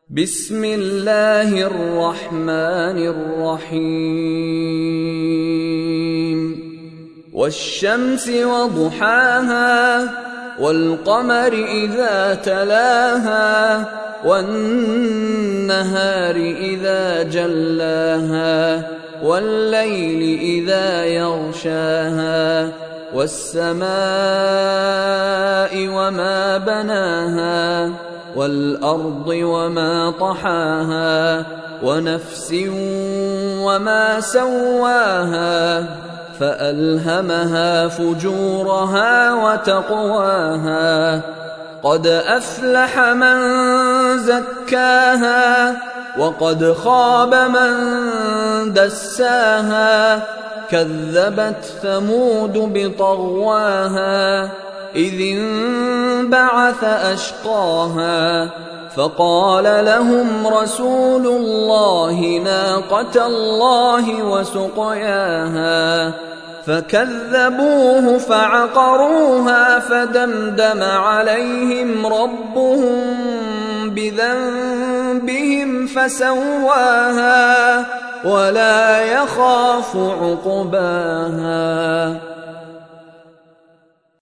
بسم الله الرحمن الرحيم والشمس وضحاها والقمر إذا تلاها والنهار إذا جلاها والليل إذا يغشاها والسماء وما بناها والأرض وما طحاها ونفس وما سواها فألهمها فجورها وتقواها قد أفلح من زكاها وقد خاب من دساها كذبت ثمود بطغواها إذ انبعث أشقاها فقال لهم رسول الله ناقة الله وسقياها فكذبوه فعقروها فدمدم عليهم ربهم بذنبهم فسواها ولا يخاف عقباها